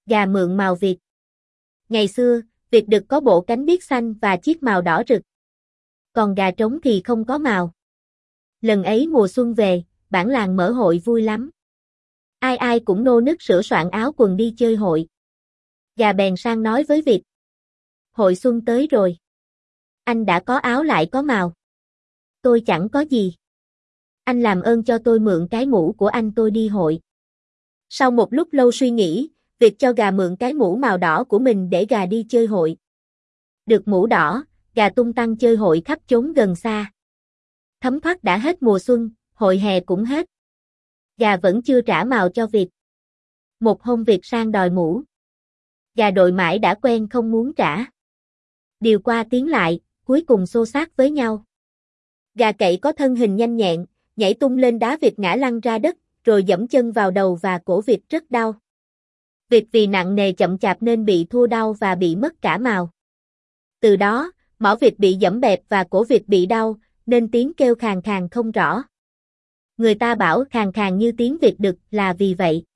Gà mượn mào vịt. Ngày xưa, vịt đực có bộ cánh biếc xanh và chiếc mào đỏ rực. Còn gà trống thì không có mào. Lần ấy mùa xuân về, bản làng mở hội vui lắm. Ai ai cũng nô nức sửa soạn áo quần đi chơi hội. Gà bèn sang nói với vịt. Hội xuân tới rồi. Anh đã có áo lại có mào. Tôi chẳng có gì. Anh làm ơn cho tôi mượn cái mũ của anh tôi đi hội. Sau một lúc lâu suy nghĩ, vịt cho gà mượn cái mũ màu đỏ của mình để gà đi chơi hội. Được mũ đỏ, gà tung tăng chơi hội khắp chốn gần xa. Thấm thoát đã hết mùa xuân, hội hè cũng hết. Gà vẫn chưa trả mào cho vịt. Một hôm vịt sang đòi mũ. Gà đội mãi đã quen không muốn trả. Điều qua tiếng lại, cuối cùng xô xát với nhau. Gà cậy có thân hình nhanh nhẹn, nhảy tung lên đá vịt ngã lăn ra đất, rồi giẫm chân vào đầu và cổ vịt rất đau. Vịt vì nặng nề chậm chạp nên bị thua đau và bị mất cả mào. Từ đó, mỏ vịt bị giẫm bẹp và cổ vịt bị đau, nên tiếng kêu khàn khàn không rõ. Người ta bảo khàn khàn như tiếng vịt đực là vì vậy.